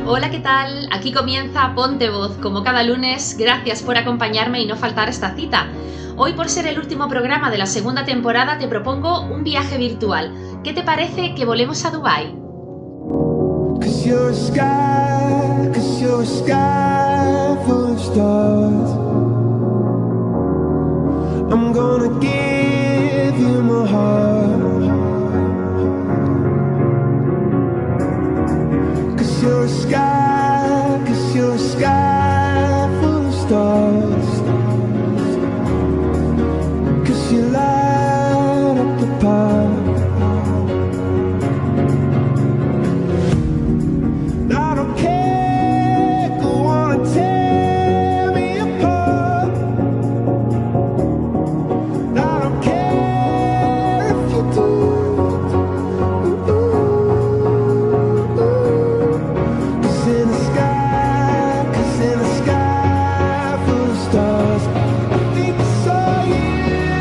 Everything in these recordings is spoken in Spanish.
Hola, ¿qué tal? Aquí comienza Ponte Voz, como cada lunes. Gracias por acompañarme y no faltar a esta cita. Hoy, por ser el último programa de la segunda temporada, te propongo un viaje virtual. ¿Qué te parece que volemos a Dubái? I'm gonna give you my heart, 'cause you're a sky full of stars, 'cause you light up the park. I don't care, go on and tear me apart. I don't care if you do. Cause in the sky full of stars, I think I saw you.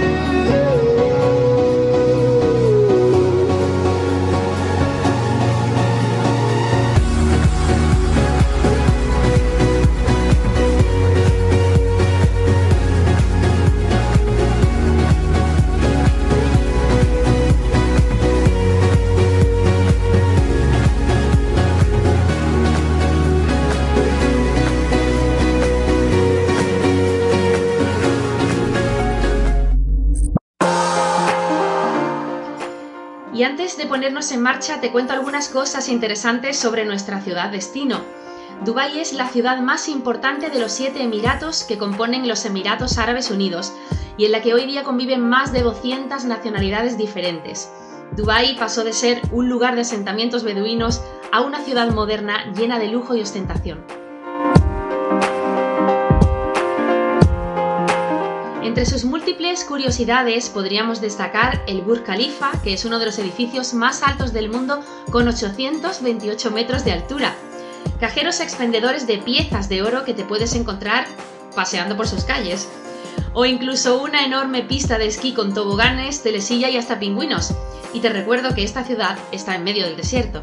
Y antes de ponernos en marcha, te cuento algunas cosas interesantes sobre nuestra ciudad destino. Dubái es la ciudad más importante de los 7 emiratos que componen los Emiratos Árabes Unidos y en la que hoy día conviven más de 200 nacionalidades diferentes. Dubái pasó de ser un lugar de asentamientos beduinos a una ciudad moderna llena de lujo y ostentación. Entre sus múltiples curiosidades podríamos destacar el Burj Khalifa, que es uno de los edificios más altos del mundo con 828 metros de altura. Cajeros expendedores de piezas de oro que te puedes encontrar paseando por sus calles. O incluso una enorme pista de esquí con toboganes, telesilla y hasta pingüinos. Y te recuerdo que esta ciudad está en medio del desierto.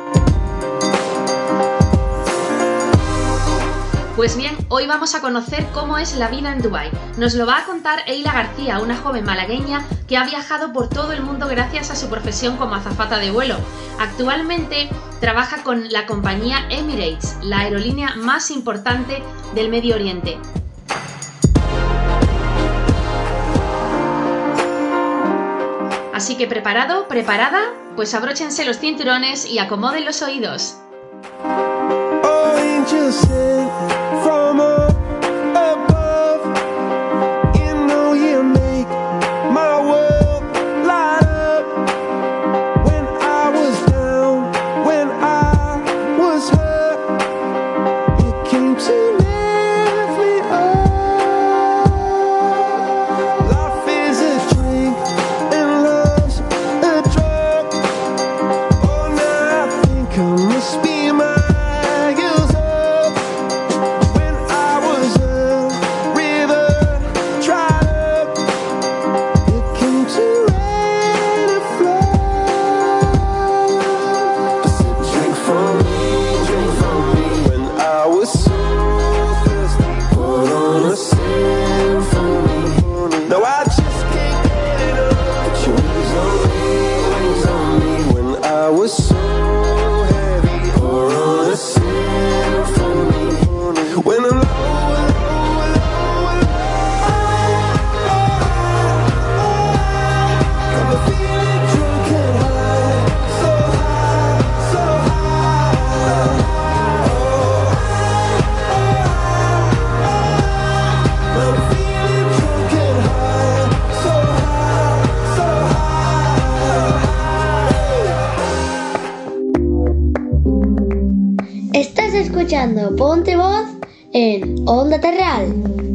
Pues bien, hoy vamos a conocer cómo es la vida en Dubái. Nos lo va a contar Eila García, una joven malagueña que ha viajado por todo el mundo gracias a su profesión como azafata de vuelo. Actualmente trabaja con la compañía Emirates, la aerolínea más importante del Medio Oriente. Así que ¿preparado? ¿Preparada? Pues abróchense los cinturones y acomoden los oídos. From up above, you know you make my world light up. When I was down, when I was hurt, you came to lift me up. Life is a drink and love's a drug. Oh, now I think I must be my escuchando Ponte Voz en Onda Terral.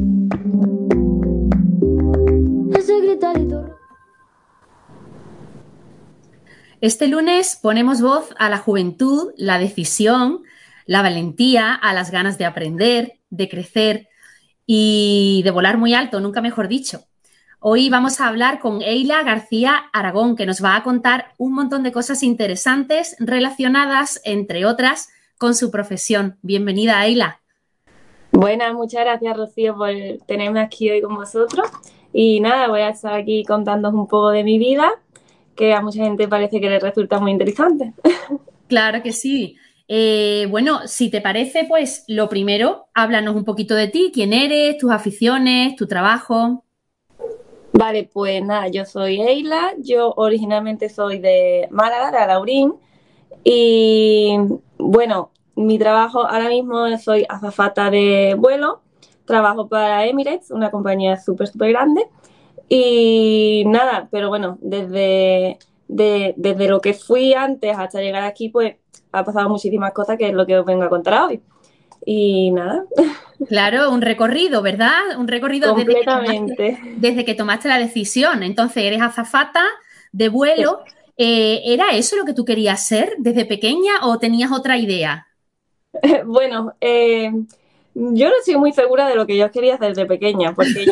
Este lunes ponemos voz a la juventud, la decisión, la valentía, a las ganas de aprender, de crecer y de volar muy alto, nunca mejor dicho. Hoy vamos a hablar con Eila García Aragón, que nos va a contar un montón de cosas interesantes relacionadas, entre otras, con su profesión. Bienvenida, Ayla. Buenas, muchas gracias Rocío por tenerme aquí hoy con vosotros. Y nada, voy a estar aquí contándoos un poco de mi vida, que a mucha gente parece que les resulta muy interesante. Claro que sí. Bueno, si te parece, pues lo primero, háblanos un poquito de ti, quién eres, tus aficiones, tu trabajo. Vale, pues nada, yo soy Eila, yo originalmente soy de Málaga, de Alaurín, y bueno, mi trabajo ahora mismo soy azafata de vuelo, trabajo para Emirates, una compañía súper grande, y nada, pero bueno, desde lo que fui antes hasta llegar aquí, pues ha pasado muchísimas cosas que es lo que os vengo a contar hoy. Y nada, Claro, un recorrido, ¿verdad? Un recorrido completamente. desde que tomaste la decisión. Entonces, eres azafata de Sí. vuelo. ¿Era eso lo que tú querías ser desde pequeña o tenías otra idea? Bueno, yo no estoy muy segura de lo que yo quería hacer de pequeña, porque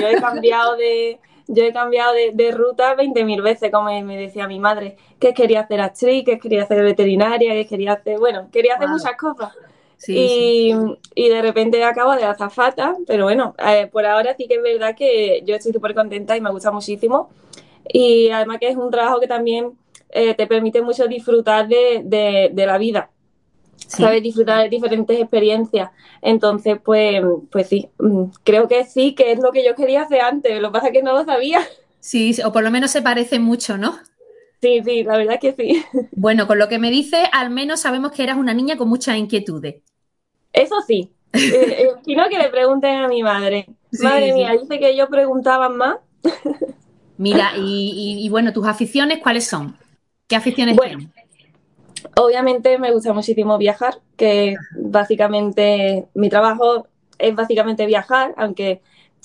yo he cambiado de ruta 20.000 veces, como me decía mi madre, que quería hacer actriz, que quería hacer veterinaria, que quería hacer, bueno, quería hacer Wow. muchas cosas. Sí, sí. Y, y de repente acabo de azafata, pero bueno, por ahora sí que es verdad que yo estoy súper contenta y me gusta muchísimo. Y además que es un trabajo que también te permite mucho disfrutar de la vida, Sí. ¿sabes? Disfrutar de diferentes experiencias. Entonces, pues sí, creo que sí, que es lo que yo quería hacer antes, lo que pasa es que no lo sabía. Sí, sí, o por lo menos se parece mucho, ¿no? Sí, sí, la verdad es que sí. Bueno, con lo que me dices, al menos sabemos que eras una niña con muchas inquietudes. Eso sí, si no que le pregunten a mi madre. Sí, Madre sí. mía, dice que ellos preguntaban más. Mira, y bueno, tus aficiones, ¿cuáles son? ¿Qué aficiones Bueno, tienes? obviamente me gusta muchísimo viajar, que básicamente mi trabajo es básicamente viajar, aunque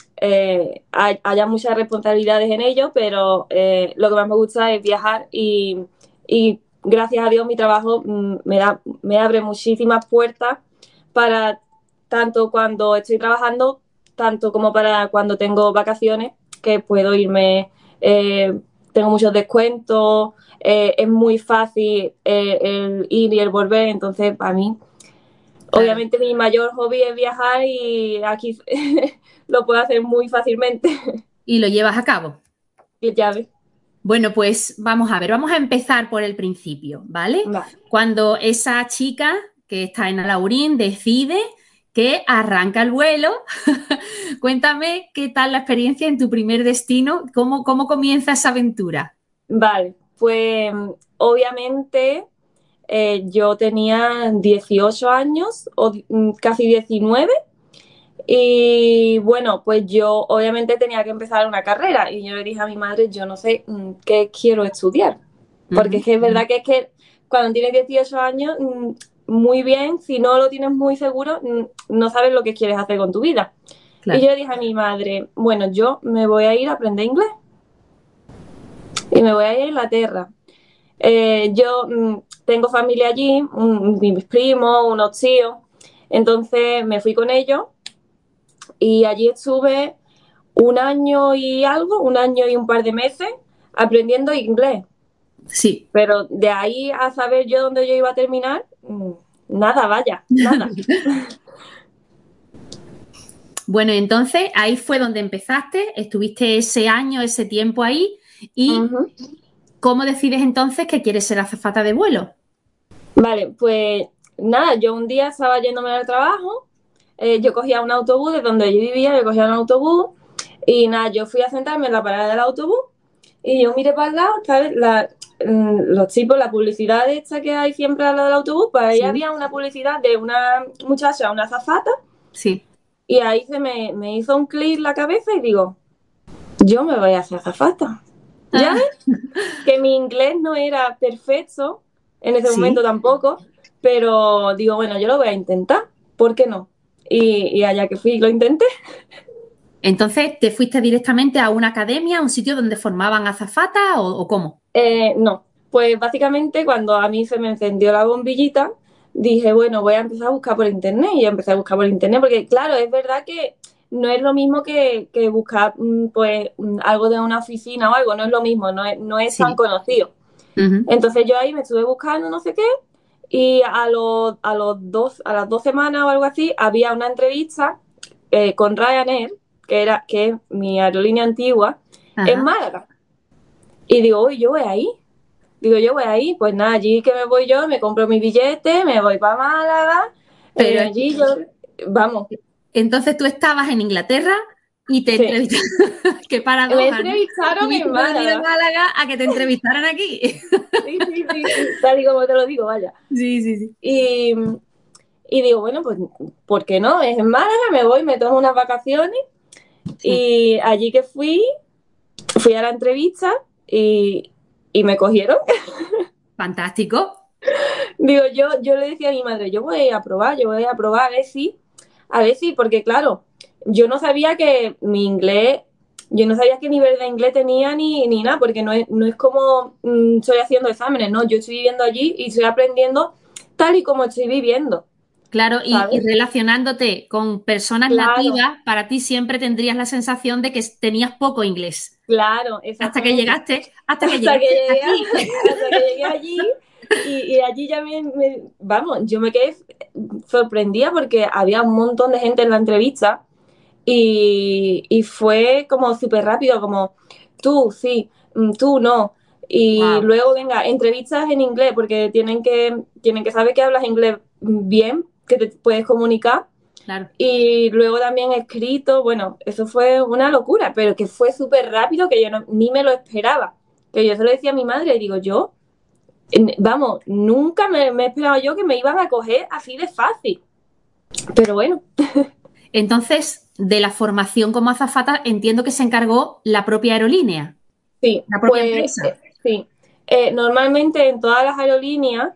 haya muchas responsabilidades en ello, pero lo que más me gusta es viajar y gracias a Dios mi trabajo me abre muchísimas puertas para tanto cuando estoy trabajando, tanto como para cuando tengo vacaciones, que puedo irme, tengo muchos descuentos, es muy fácil el ir y el volver, entonces para mí Claro. obviamente mi mayor hobby es viajar y aquí lo puedo hacer muy fácilmente. Y lo llevas a cabo. Y ya ves. Bueno, pues vamos a ver, vamos a empezar por el principio, ¿vale? Vale. Cuando esa chica que está en Alaurín decide que arranca el vuelo, cuéntame qué tal la experiencia en tu primer destino, cómo comienza esa aventura. Vale, pues obviamente yo tenía 18 años o casi 19 y bueno, pues yo obviamente tenía que empezar una carrera y yo le dije a mi madre, yo no sé qué quiero estudiar, porque Ujú, es que es verdad que cuando tienes 18 años, muy bien, si no lo tienes muy seguro, no sabes lo que quieres hacer con tu vida. Y claro. yo le dije a mi madre, bueno, yo me voy a ir a aprender inglés y me voy a ir a Inglaterra. Yo tengo familia allí, mis primos, unos tíos, entonces me fui con ellos y allí estuve un año y algo, un año y un par de meses aprendiendo inglés. Sí. Pero de ahí a saber yo dónde yo iba a terminar, nada, vaya, nada. Bueno, entonces ahí fue donde empezaste, estuviste ese año, ese tiempo ahí, y Ujú. ¿cómo decides entonces que quieres ser azafata de vuelo? Vale, pues nada, yo un día estaba yéndome al trabajo, yo cogía un autobús de donde yo vivía, yo cogía un autobús y nada, yo fui a sentarme en la parada del autobús y yo miré para el lado, ¿sabes? Los tipos, la publicidad esta que hay siempre al lado del autobús, pues ahí Sí, había una publicidad de una muchacha, una azafata, sí. y ahí me hizo un clic la cabeza y digo, yo me voy a hacer azafata. ¿Ya Ah, ves? Que mi inglés no era perfecto, en ese momento sí. tampoco, pero digo, bueno, yo lo voy a intentar, ¿por qué no? Y allá que fui, lo intenté. Entonces, ¿te fuiste directamente a una academia, a un sitio donde formaban azafata o cómo? No, pues básicamente cuando a mí se me encendió la bombillita, dije, bueno, voy a empezar a buscar por internet y empecé a buscar por internet, porque claro, es verdad que no es lo mismo que buscar pues algo de una oficina o algo, no es lo mismo, no es tan Sí. conocido. Ujú. Entonces yo ahí me estuve buscando no sé qué y a las 2 semanas o algo así había una entrevista con Ryanair, que es mi aerolínea antigua, en Ajá. Málaga. Y digo, uy, yo voy ahí. Digo, yo voy ahí, pues nada, allí que me voy yo, me compro mi billete, me voy para Málaga, Pero allí yo, vamos, entonces tú estabas en Inglaterra y te sí. entrevistaron. Qué Me paradoja, ¿no? entrevistaron Tuviste en que venir a Málaga. Málaga a que te entrevistaran aquí. Sí, sí, sí, sí, tal y como te lo digo, vaya. Sí, sí, sí. Y, y digo, bueno, pues, ¿por qué no? Es en Málaga, me voy, me tomo unas vacaciones. Sí. Y allí que fui a la entrevista y me cogieron. Fantástico. Digo, yo le decía a mi madre, yo voy a probar, yo voy a probar a ver si, porque claro, yo no sabía que mi inglés, yo no sabía qué nivel de inglés tenía ni nada, porque no es como estoy haciendo exámenes, no, yo estoy viviendo allí y estoy aprendiendo tal y como estoy viviendo, Claro, y ¿sabes? relacionándote con personas Claro, nativas, para ti siempre tendrías la sensación de que tenías poco inglés. claro, Hasta que exactamente. llegaste, hasta que Hasta que llegaste llegué, aquí. hasta que llegué allí y allí ya vamos, yo me quedé sorprendida porque había un montón de gente en la entrevista y fue como súper rápido, como tú sí, tú no. Y Wow, luego, venga, entrevistas en inglés porque tienen que saber que hablas inglés bien, que te puedes comunicar. claro. Y luego también escrito, bueno, eso fue una locura, pero que fue súper rápido que yo ni me lo esperaba. Que yo se lo decía a mi madre, y digo, vamos, nunca me he esperado yo que me iban a coger así de fácil. Pero bueno, Entonces, de la formación como azafata, entiendo que se encargó la propia aerolínea, sí, la propia pues empresa. sí. Normalmente en todas las aerolíneas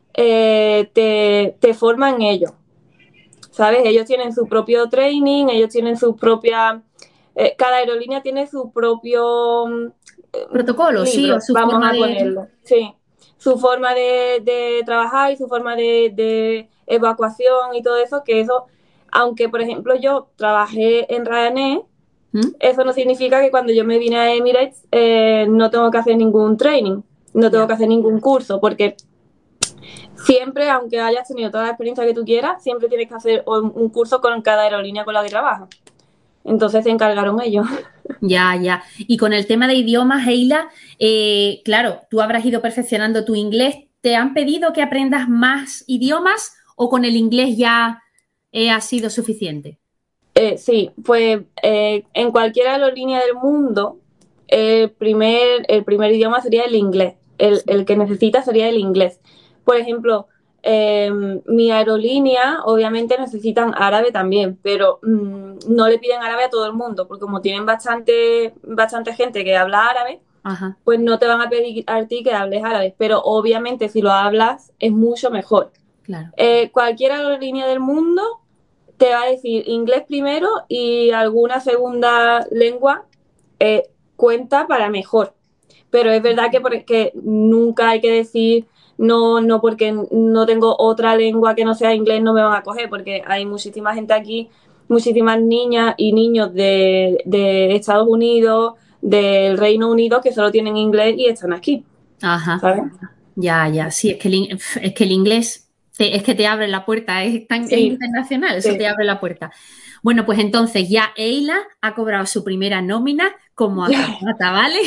te forman ellos, ¿sabes? Ellos tienen su propio training, ellos tienen su propia... cada aerolínea tiene su propio Protocolo, sí, o libro, su vamos forma a de... ponerlo. Sí, su forma de trabajar y su forma de evacuación y todo eso, que eso, aunque por ejemplo yo trabajé en Ryanair, ¿Mm? eso no significa que cuando yo me vine a Emirates no tengo que hacer ningún training, no tengo Ya. que hacer ningún curso, porque siempre, aunque hayas tenido toda la experiencia que tú quieras, siempre tienes que hacer un curso con cada aerolínea con la que trabajas. Entonces se encargaron ellos. Ya, ya. Y con el tema de idiomas, Eila, claro, tú habrás ido perfeccionando tu inglés. ¿Te han pedido que aprendas más idiomas o con el inglés ya ha sido suficiente? Sí, pues en cualquier aerolínea del mundo, el primer idioma sería el inglés. El que necesita sería el inglés. Por ejemplo, mi aerolínea obviamente necesitan árabe también, pero no le piden árabe a todo el mundo, porque como tienen bastante gente que habla árabe, Ajá, pues no te van a pedir a ti que hables árabe, pero obviamente si lo hablas es mucho mejor. claro. Cualquier aerolínea del mundo te va a decir inglés primero y alguna segunda lengua cuenta para mejor. Pero es verdad que nunca hay que decir no, no, porque no tengo otra lengua que no sea inglés, no me van a coger, porque hay muchísima gente aquí, muchísimas niñas y niños de Estados Unidos, del Reino Unido, que solo tienen inglés y están aquí, Ajá. ¿sabes? Ya, ya. Sí, es que el inglés es que te abre la puerta, es Sí, internacional, eso sí. te abre la puerta. Bueno, pues entonces ya Eila ha cobrado su primera nómina como azafata, ¿vale?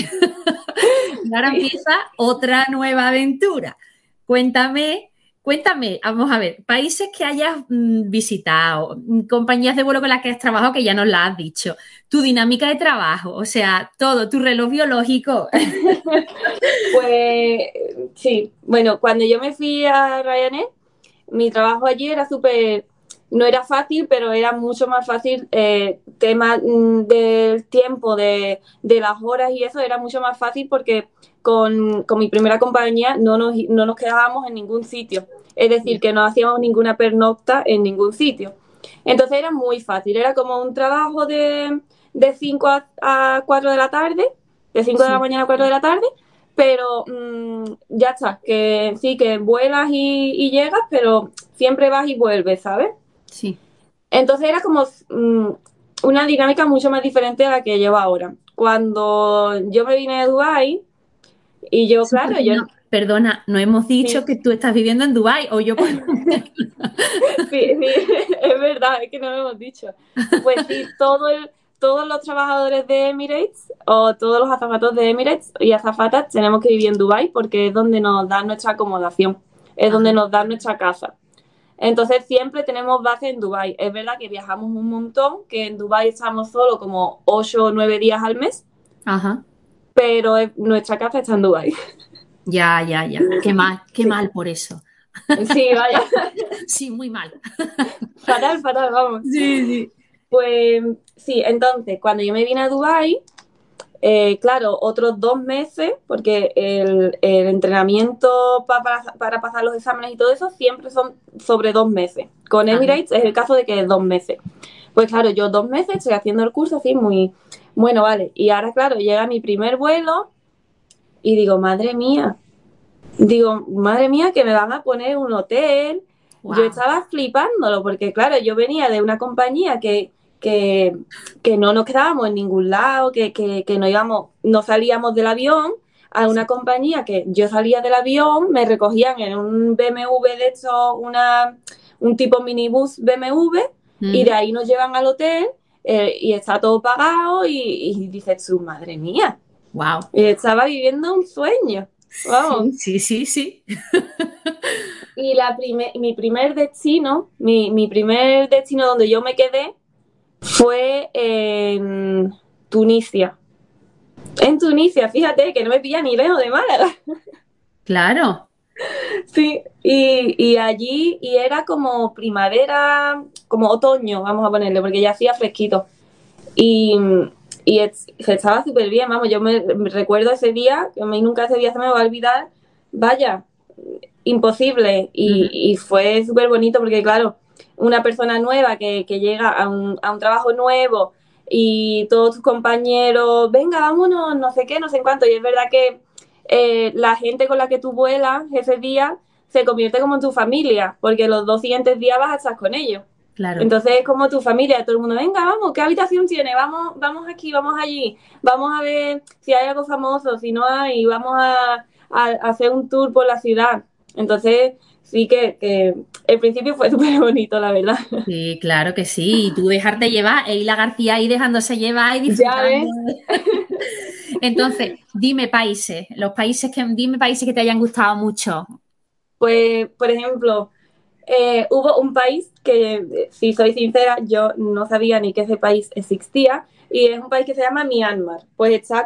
Y ahora empieza otra nueva aventura. Cuéntame, cuéntame, vamos a ver, países que hayas visitado, compañías de vuelo con las que has trabajado, que ya nos las has dicho, tu dinámica de trabajo, o sea, todo, tu reloj biológico. Pues sí, bueno, cuando yo me fui a Ryanair, mi trabajo allí era súper, no era fácil, pero era mucho más fácil, tema del tiempo, de las horas y eso era mucho más fácil porque con mi primera compañía no nos quedábamos en ningún sitio, es decir, que no hacíamos ninguna pernocta en ningún sitio. Entonces era muy fácil, era como un trabajo de 5 a 4 de la tarde, de 5 de la Sí, mañana a 4 de la tarde, pero ya está, que sí, que vuelas y llegas, pero siempre vas y vuelves, ¿sabes? sí. Entonces era como una dinámica mucho más diferente a la que llevo ahora. Cuando yo me vine de Dubái y yo, Sí, claro, porque yo... Perdona, no hemos dicho Sí, que tú estás viviendo en Dubái o yo por... sí, sí, es verdad, es que no lo hemos dicho. Pues sí, todos los trabajadores de Emirates o todos los azafatos de Emirates y azafatas tenemos que vivir en Dubái porque es donde nos dan nuestra acomodación, es donde Ajá, nos dan nuestra casa. Entonces siempre tenemos base en Dubái. Es verdad que viajamos un montón, que en Dubái estamos solo como 8 o 9 días al mes, ajá. pero nuestra casa está en Dubái. Ya, ya, ya. Qué Sí, mal por eso. sí, vaya, Sí, muy mal. fatal, fatal, vamos. Sí, sí. Pues sí, entonces cuando yo me vine a Dubái, claro, otros 2 meses, porque el entrenamiento para pasar los exámenes y todo eso siempre son sobre 2 meses. Con Ajá. Emirates es el caso de que es 2 meses. Pues claro, yo 2 meses estoy haciendo el curso así muy bueno, vale. Y ahora, claro, llega mi primer vuelo y digo, madre mía, que me van a poner un hotel. Yo Wow. estaba flipándolo, porque claro, yo venía de una compañía que, que no nos quedábamos en ningún lado, que no íbamos, no salíamos del avión, a una compañía que yo salía del avión, me recogían en un BMW de hecho, un tipo minibús BMW, y de ahí nos llevan al hotel, y está todo pagado, y dices tú, madre mía, Wow. y estaba viviendo un sueño. Vamos. Sí, sí, sí, sí. Y mi primer destino donde yo me quedé fue en Tunisia. En Tunisia, fíjate que no me pilla ni lejos de Málaga. Claro. Sí, y allí, y era como primavera, como otoño, vamos a ponerle, porque ya hacía fresquito. Y, estaba súper bien, vamos, yo me recuerdo ese día, que a mí nunca ese día se me va a olvidar, vaya, imposible. Ujú. Y fue súper bonito porque, claro, una persona nueva que llega a un trabajo nuevo y todos tus compañeros, venga, vámonos, no sé qué, no sé en cuánto. Y es verdad que la gente con la que tú vuelas ese día se convierte como en tu familia, porque los 2 siguientes días vas a estar con ellos. Claro. Entonces es como tu familia, todo el mundo, venga, vamos, ¿qué habitación tiene? Vamos, vamos aquí, vamos allí, vamos a ver si hay algo famoso, si no hay, vamos a hacer un tour por la ciudad. Entonces, sí que el principio fue súper bonito, la verdad. Sí, claro que sí. Y tú dejarte llevar, e Hila García ahí dejándose llevar y Ya disfrutando. ves, Entonces, dime países que te hayan gustado mucho. pues, por ejemplo, hubo un país que, si soy sincera, yo no sabía ni que ese país existía, y es un país que se llama Myanmar. Pues está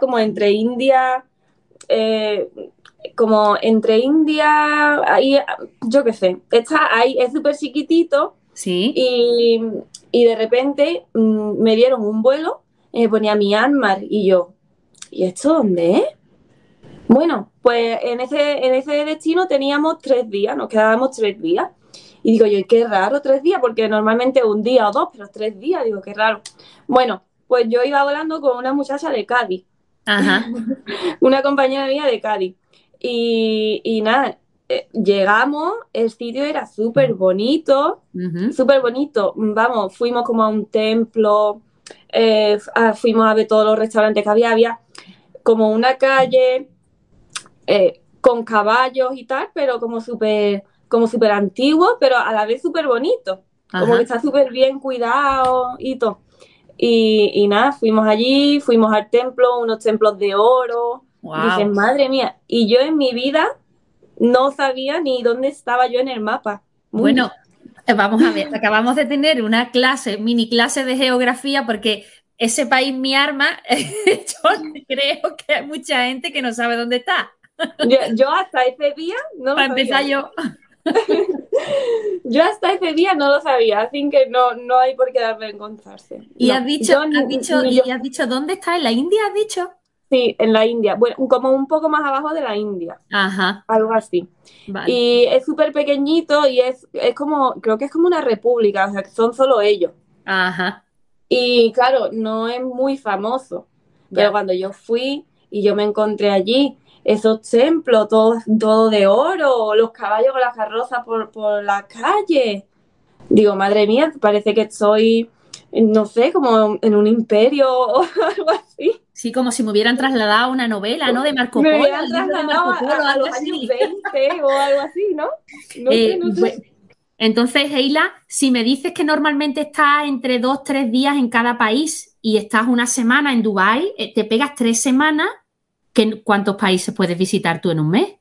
eh, como entre India, ahí, yo qué sé, está ahí, es súper chiquitito. Sí. Y, y de repente me dieron un vuelo, ponía Myanmar y yo, ¿y esto dónde es? Bueno, pues en ese destino teníamos 3 días, nos quedábamos 3 días. Y digo yo, ¿y qué raro 3 días? Porque normalmente un día o dos, pero 3 días, digo, qué raro. Bueno, pues yo iba volando con una muchacha de Cádiz, Ajá. una compañera mía de Cádiz. Y nada, llegamos, el sitio era Ujú. súper bonito. Vamos, fuimos como a un templo, fuimos a ver todos los restaurantes que había como una calle con caballos y tal, pero como súper antiguo, pero a la vez súper bonito. Como que Ajá. está súper bien cuidado y todo. Y nada, fuimos allí, fuimos al templo, unos templos de oro. Dices, Wow. madre mía, y yo en mi vida no sabía ni dónde estaba yo en el mapa mundi. Bueno, vamos a ver, acabamos de tener una clase, mini clase de geografía, porque ese país, mi arma, yo creo que hay mucha gente que no sabe dónde está. Yo hasta ese día no lo Para sabía. empezar yo. Yo hasta ese día no lo sabía, así que no hay por qué dar vergonzarse. Y No, yo ni yo. has dicho, ¿dónde está? ¿En la India has dicho? Sí, en la India. Bueno, como un poco más abajo de la India, Ajá, algo así. vale. Y es súper pequeñito y es como, creo que es como una república, o sea, que son solo ellos. Ajá, Y claro, no es muy famoso, pero ya. cuando yo fui y yo me encontré allí, esos templos, todo de oro, los caballos con las carrozas por la calle. Digo, madre mía, parece que estoy, no sé, como en un imperio o algo así. Sí, como si me hubieran trasladado a una novela, ¿no? De Marco Me Polo, hubieran el libro de trasladado Marco Polo, a algo los años así. 20 o algo así, ¿no? No sé, no sé. Entonces, Eila, si me dices que normalmente estás entre 2, 3 días en cada país y estás una semana en Dubái, te pegas 3 semanas, ¿cuántos países puedes visitar tú en un mes?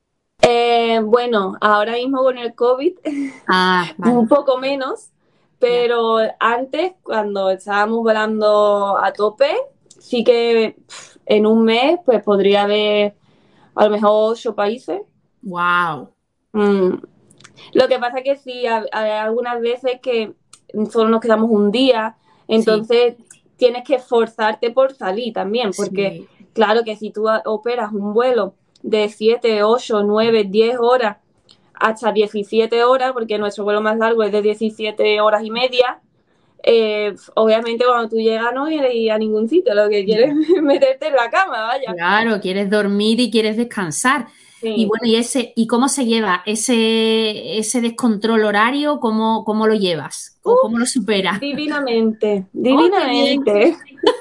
Bueno, ahora mismo con el COVID, Ah, vale. un poco menos, Ya. pero antes, cuando estábamos volando a tope, sí que en un mes pues podría haber a lo mejor 8 países. Wow. Mm. Lo que pasa es que sí, hay algunas veces que solo nos quedamos un día, Sí, entonces tienes que esforzarte por salir también, porque sí. claro que si tú operas un vuelo de 7, 8, 9, 10 horas hasta 17 horas, porque nuestro vuelo más largo es de 17 horas y media, obviamente cuando tú llegas no quieres ir a ningún sitio, lo que quieres es meterte en la cama, vaya. Claro, quieres dormir y quieres descansar. Y Sí. bueno, ¿y cómo se lleva ese descontrol horario? ¿Cómo lo llevas? ¿O cómo lo superas? Divinamente, ¡Oh, qué bien! divinamente.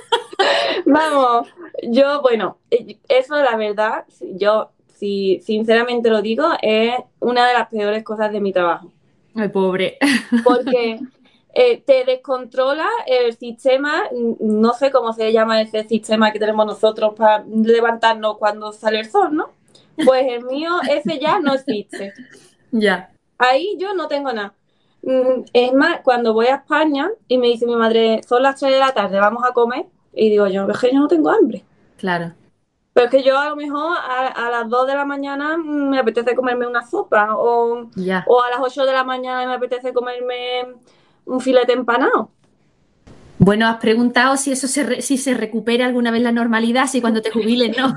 Vamos, yo, bueno, eso la verdad, yo, si sinceramente lo digo, es una de las peores cosas de mi trabajo, Ay, pobre. porque te descontrola el sistema, no sé cómo se llama ese sistema que tenemos nosotros para levantarnos cuando sale el sol, ¿no? Pues el mío, ese ya no existe. Ya, Ahí yo no tengo nada. Es más, cuando voy a España y me dice mi madre, son las 3 de la tarde, vamos a comer, y digo yo, es que yo no tengo hambre. claro. Pero es que yo a lo mejor a las 2 de la mañana me apetece comerme una sopa Ya. o a las 8 de la mañana me apetece comerme un filete empanado. Bueno, has preguntado si se recupera alguna vez la normalidad, si cuando te jubiles, ¿no?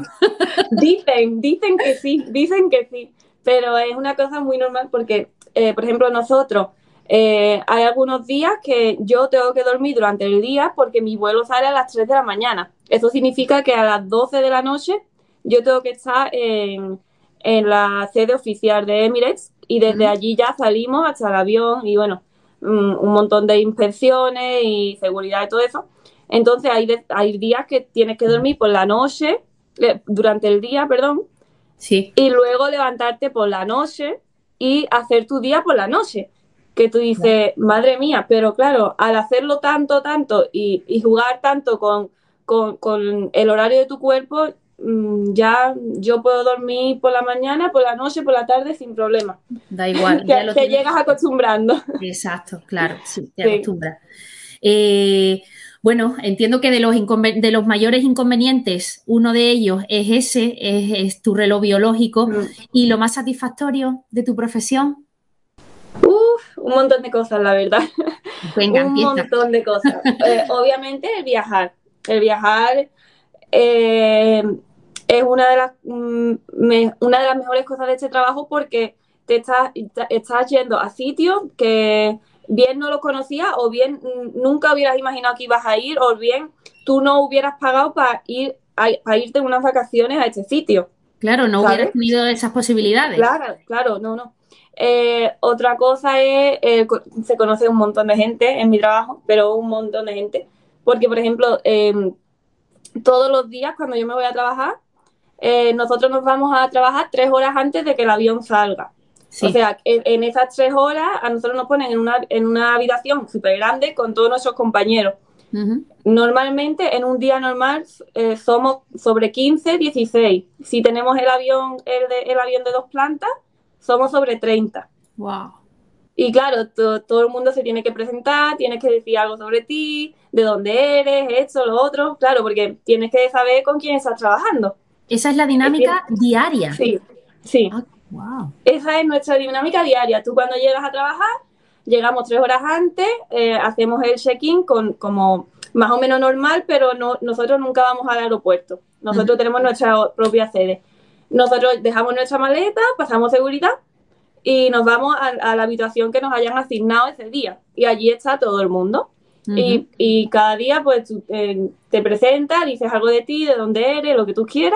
Dicen que sí, pero es una cosa muy normal porque, por ejemplo, nosotros hay algunos días que yo tengo que dormir durante el día porque mi vuelo sale a las 3 de la mañana. Eso significa que a las 12 de la noche yo tengo que estar en la sede oficial de Emirates y desde Mm. allí ya salimos hasta el avión y bueno, un montón de inspecciones y seguridad y todo eso. Entonces hay días que tienes que dormir por la noche durante el día, perdón, Sí. y luego levantarte por la noche y hacer tu día por la noche. Que tú dices, madre mía, pero claro, al hacerlo tanto, tanto y jugar tanto con el horario de tu cuerpo, ya yo puedo dormir por la mañana, por la noche, por la tarde sin problema. Da igual, ya Te, lo te tienes. llegas acostumbrando. Exacto, claro, sí, te Sí. acostumbras. Eh, bueno, entiendo que de los mayores inconvenientes, uno de ellos es es tu reloj biológico y lo más satisfactorio de tu profesión. Un montón de cosas, la verdad. Venga, Un empieza. montón de cosas. Obviamente el viajar. El viajar eh, es una de las mejores cosas de este trabajo porque estás yendo a sitios que bien no los conocías o bien nunca hubieras imaginado que ibas a ir o bien tú no hubieras pagado para irte en unas vacaciones a este sitio, Claro, no hubieras ¿sabes? tenido esas posibilidades. Claro, claro, no, no. Otra cosa es, se conoce un montón de gente en mi trabajo, pero un montón de gente. Porque, por ejemplo, todos los días cuando yo me voy a trabajar, nosotros nos vamos a trabajar 3 horas antes de que el avión salga. O Sí. sea, en esas 3 horas a nosotros nos ponen en una habitación súper grande con todos nuestros compañeros. Ujú. Normalmente, en un día normal, somos sobre 15, 16. Si tenemos el avión de 2 plantas, somos sobre 30. Wow. Y claro, todo el mundo se tiene que presentar, tienes que decir algo sobre ti, de dónde eres, esto, lo otro. Claro, porque tienes que saber con quién estás trabajando. Esa es la Eh, tien- dinámica diaria. Sí, sí. Ah, wow. Esa es nuestra dinámica diaria. Tú cuando llegas a trabajar, llegamos 3 horas antes, hacemos el check-in como más o menos normal, pero no, nosotros nunca vamos al aeropuerto. Nosotros Ujú. tenemos nuestra propia sede. Nosotros dejamos nuestra maleta, pasamos seguridad y nos vamos a la habitación que nos hayan asignado ese día. Y allí está todo el mundo. Ujú. Y cada día pues tú, te presentas, dices algo de ti, de dónde eres, lo que tú quieras,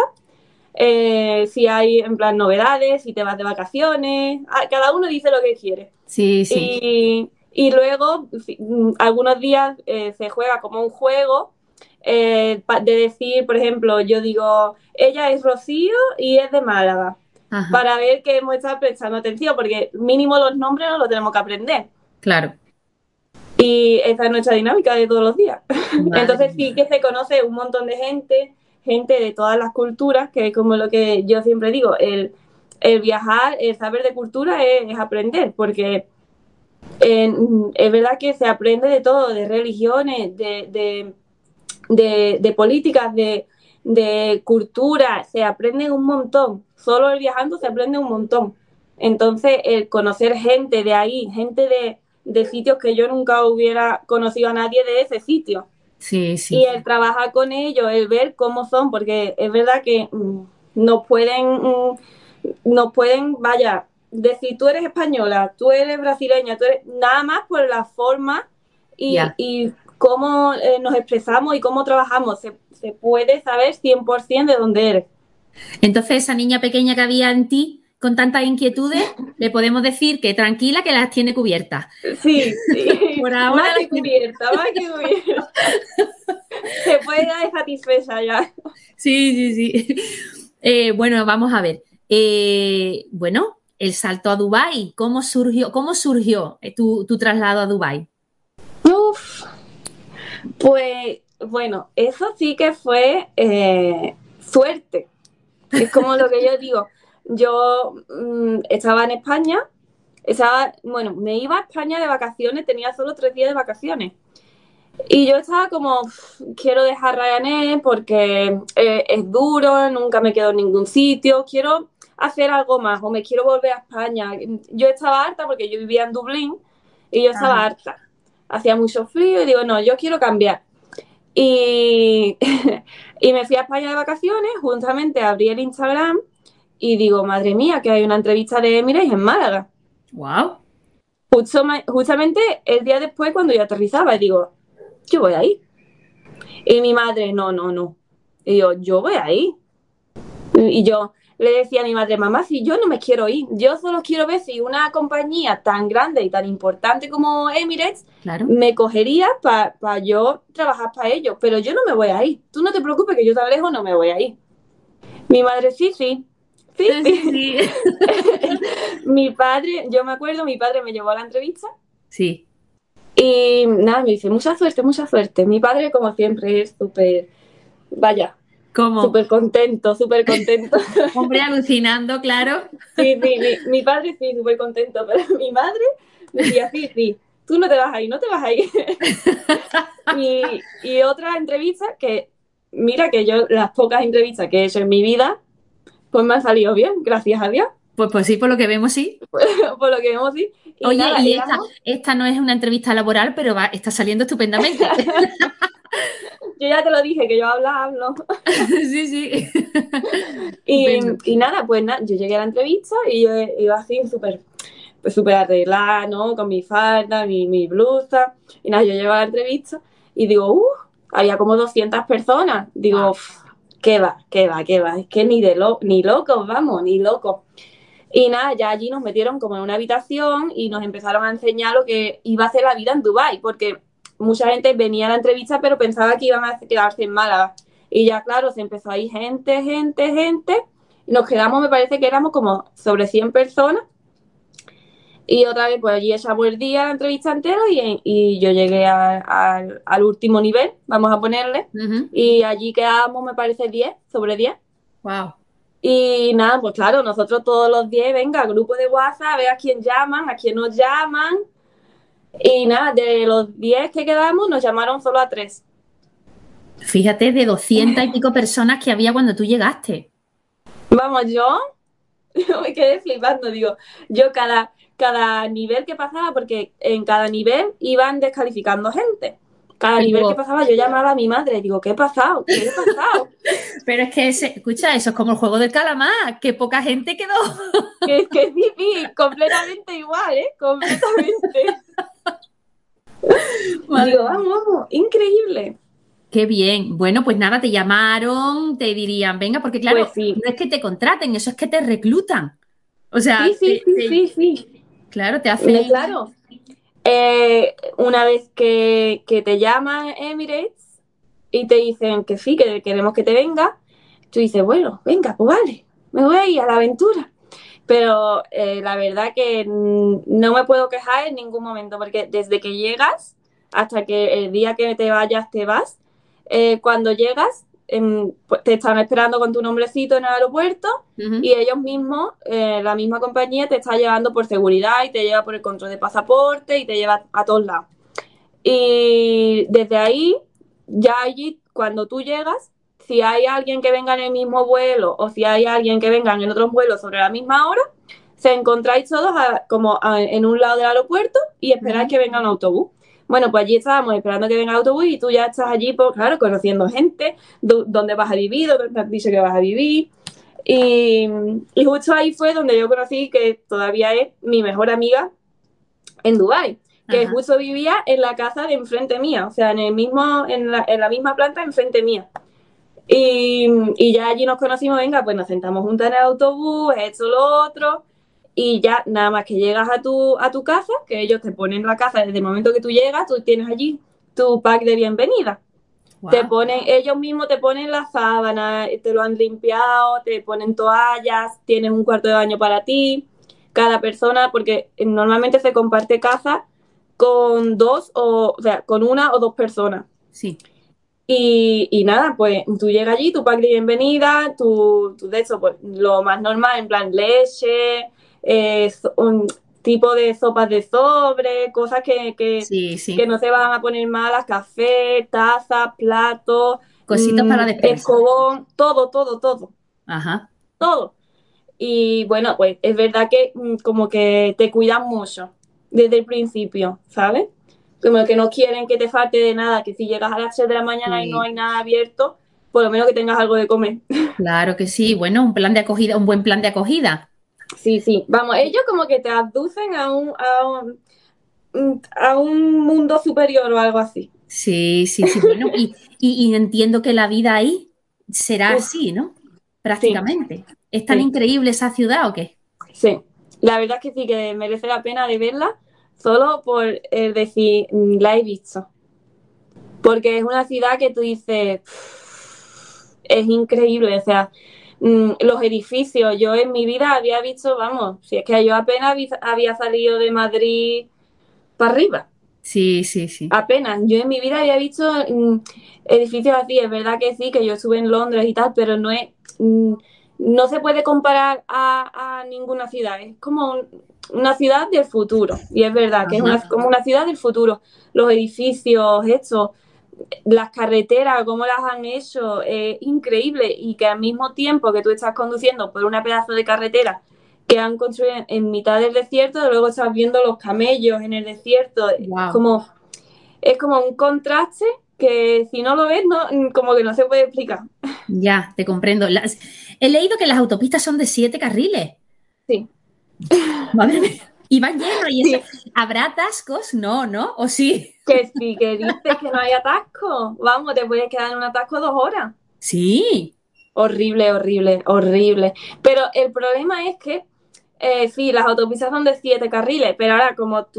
si hay en plan novedades, si te vas de vacaciones, cada uno dice lo que quiere. Sí, sí. Y luego, algunos días se juega como un juego de decir, por ejemplo, yo digo, ella es Rocío y es de Málaga, Ajá, para ver que hemos estado prestando atención, porque mínimo los nombres no los tenemos que aprender. claro. Y esa es nuestra dinámica de todos los días. Madre Entonces mía. sí que se conoce un montón de gente, gente de todas las culturas, que es como lo que yo siempre digo, el viajar, el saber de cultura es aprender, porque es verdad que se aprende de todo, de religiones, de políticas, de cultura, se aprende un montón. Solo el viajando se aprende un montón. Entonces, el conocer gente de ahí, gente de sitios que yo nunca hubiera conocido a nadie de ese sitio. Sí, Y sí. el trabajar con ellos, el ver cómo son, porque es verdad que nos pueden, vaya, decir tú eres española, tú eres brasileña, tú eres nada más por la forma Ya. y cómo nos expresamos y cómo trabajamos. Se puede saber 100% de dónde eres. Entonces, esa niña pequeña que había en ti, con tantas inquietudes, le podemos decir que tranquila, que las tiene cubiertas. Sí, sí, Por ahora más las que tiene. cubierta, más que cubierta. Se puede dar satisfecha ya. Sí, sí, sí. Bueno, vamos a ver. Bueno, el salto a Dubái, cómo surgió tu traslado a Dubái? Uf, pues bueno, eso sí que fue suerte. Es como lo que yo digo. Yo estaba en España, bueno, me iba a España de vacaciones, tenía solo 3 días de vacaciones. Y yo estaba como, quiero dejar Ryanair porque es duro, nunca me quedo en ningún sitio, quiero hacer algo más o me quiero volver a España. Yo estaba harta porque yo vivía en Dublín y yo Ajá. estaba harta. Hacía mucho frío y digo, no, yo quiero cambiar. Y, y me fui a España de vacaciones, justamente abrí el Instagram y digo, madre mía, que hay una entrevista de Emirates en Málaga. Wow. Justamente el día después cuando yo aterrizaba y digo, yo voy ahí. Y mi madre, no, no, no. Y yo voy ahí. Y yo le decía a mi madre, mamá, si yo no me quiero ir, yo solo quiero ver si una compañía tan grande y tan importante como Emirates Claro. me cogería para yo trabajar para ellos, pero yo no me voy a ir. Tú no te preocupes que yo tan lejos no me voy a ir. Mi madre, sí, sí, sí, Sí, sí. sí. Mi padre, yo me acuerdo, mi padre me llevó a la entrevista Sí. y nada, me dice, mucha suerte, mucha suerte. Mi padre, como siempre, es súper, vaya, ¿Cómo? súper contento, súper contento. Hombre, alucinando, claro. Sí, sí, mi padre sí, súper contento, pero mi madre decía, sí, sí, tú no te vas a ir, no te vas a ir. Y otra entrevista que, mira que yo las pocas entrevistas que he hecho en mi vida, pues me han salido bien, gracias a Dios, Pues sí, por lo que vemos, sí. por lo que vemos, sí. Y Oye, nada, y éramos, esta no es una entrevista laboral, pero está saliendo estupendamente. yo ya te lo dije, que yo hablo. Sí, sí. Y, Estupendo. y nada, pues nada, yo llegué a la entrevista y yo iba así súper pues súper arreglada, ¿no? Con mi falda, mi blusa. Y nada, yo llego a la entrevista y digo, había como 200 personas. Digo, Wow. qué va, qué va, qué va. Es que ni locos, vamos, ni locos. Y nada, ya allí nos metieron como en una habitación y nos empezaron a enseñar lo que iba a ser la vida en Dubái, porque mucha gente venía a la entrevista pero pensaba que iban a quedarse en Málaga. Y ya, claro, se empezó a ir gente, gente, gente. Y nos quedamos, me parece que éramos como sobre 100 personas. Y otra vez, pues allí echamos el día la entrevista entera y yo llegué al último nivel, vamos a ponerle, y allí quedábamos, me parece, 10 sobre 10. Wow. Y nada, pues claro, nosotros todos los 10, venga, grupo de WhatsApp, a ver a quién llaman, a quién nos llaman. Y nada, de los 10 que quedamos, nos llamaron solo a 3. Fíjate de 200 y pico personas que había cuando tú llegaste. Vamos, yo me quedé flipando, digo, yo cada nivel que pasaba, porque en cada nivel iban descalificando gente. Cada nivel que Pero, pasaba yo llamaba a mi madre, digo, ¿qué he pasado? ¿Qué he pasado? pero es que, escucha, eso es como el juego del calamar, que poca gente quedó. Que sí, sí, completamente igual, ¿eh? Completamente. Madre Digo, mía. vamos, vamos, increíble. Qué bien. Bueno, pues nada, te llamaron, te dirían, venga, porque claro, Pues sí, no es que te contraten, eso es que te reclutan. O sea, sí, sí, sí, sí, sí. claro, te hacen. Claro, una vez que te llama Emirates y te dicen que sí, que queremos que te vengas, tú dices, bueno, venga, pues vale, me voy a ir a la aventura. Pero la verdad que no me puedo quejar en ningún momento, porque desde que llegas hasta que el día que te vayas, te vas, cuando llegas, pues te están esperando con tu nombrecito en el aeropuerto y ellos mismos, la misma compañía, te está llevando por seguridad y te lleva por el control de pasaporte y te lleva a todos lados. Y desde ahí, ya allí, cuando tú llegas, si hay alguien que venga en el mismo vuelo o si hay alguien que venga en otros vuelos sobre la misma hora, se encontráis todos en un lado del aeropuerto y esperáis que venga un autobús. Bueno, pues allí estábamos esperando que venga el autobús y tú ya estás allí, pues claro, conociendo gente, dónde vas a vivir, dónde te has dicho que vas a vivir. Y justo ahí fue donde yo conocí que todavía es mi mejor amiga en Dubái, que Ajá. justo vivía en la casa de enfrente mía, o sea, en la misma planta enfrente mía. Y ya allí nos conocimos, venga, pues nos sentamos juntas en el autobús, esto, lo otro, y ya nada más que llegas a tu casa, que ellos te ponen la casa desde el momento que tú llegas, tú tienes allí tu pack de bienvenida. Te Wow. ponen, ellos mismos te ponen las sábanas, te lo han limpiado, te ponen toallas, tienes un cuarto de baño para ti, cada persona, porque normalmente se comparte casa con o sea, con una o dos personas. Sí. Y nada, pues tú llegas allí, tu pack de bienvenida, tu de eso, pues lo más normal, en plan leche, un tipo de sopas de sobre, cosas Sí, que sí. no se van a poner malas, café, taza, plato, Cositas para despensa. escobón, todo, todo, todo, Ajá. todo. Y bueno, pues es verdad que como que te cuidan mucho desde el principio, ¿sabes? Como que no quieren que te falte de nada, que si llegas a las 3 de la mañana y no Sí. hay nada abierto, por lo menos que tengas algo de comer. Claro que sí. Bueno, un plan de acogida, un buen plan de acogida. Sí, sí. Vamos, ellos como que te abducen a un mundo superior o algo así. Sí, sí, sí. Bueno, y entiendo que la vida ahí será Uf, así, ¿no? sí, Prácticamente. ¿Es tan sí, increíble esa ciudad o qué? sí. La verdad es que sí, que merece la pena de verla solo por decir, la he visto. Porque es una ciudad que tú dices, es increíble, o sea, los edificios, yo en mi vida había visto, vamos, si es que yo apenas había salido de Madrid para arriba, Sí, sí, sí. apenas, yo en mi vida había visto edificios así, es verdad que sí, que yo estuve en Londres y tal, pero no es, no se puede comparar a ninguna ciudad, es como una ciudad del futuro, y es verdad que es Ajá. como una ciudad del futuro, los edificios, estos las carreteras, cómo las han hecho, es increíble y que al mismo tiempo que tú estás conduciendo por una pedazo de carretera que han construido en mitad del desierto, luego estás viendo los camellos en el desierto, Wow. es como un contraste que si no lo ves, no, como que no se puede explicar. Ya, te comprendo. He leído que las autopistas son de 7 carriles. Sí, Madre mía. Y van llenos y eso. sí, ¿Habrá atascos? No, ¿no? ¿O sí? que sí, que dices que no hay atasco, vamos, te puedes quedar en un atasco 2 horas. Sí. Horrible, horrible, horrible. Pero el problema es que sí, las autopistas son de 7 carriles, pero ahora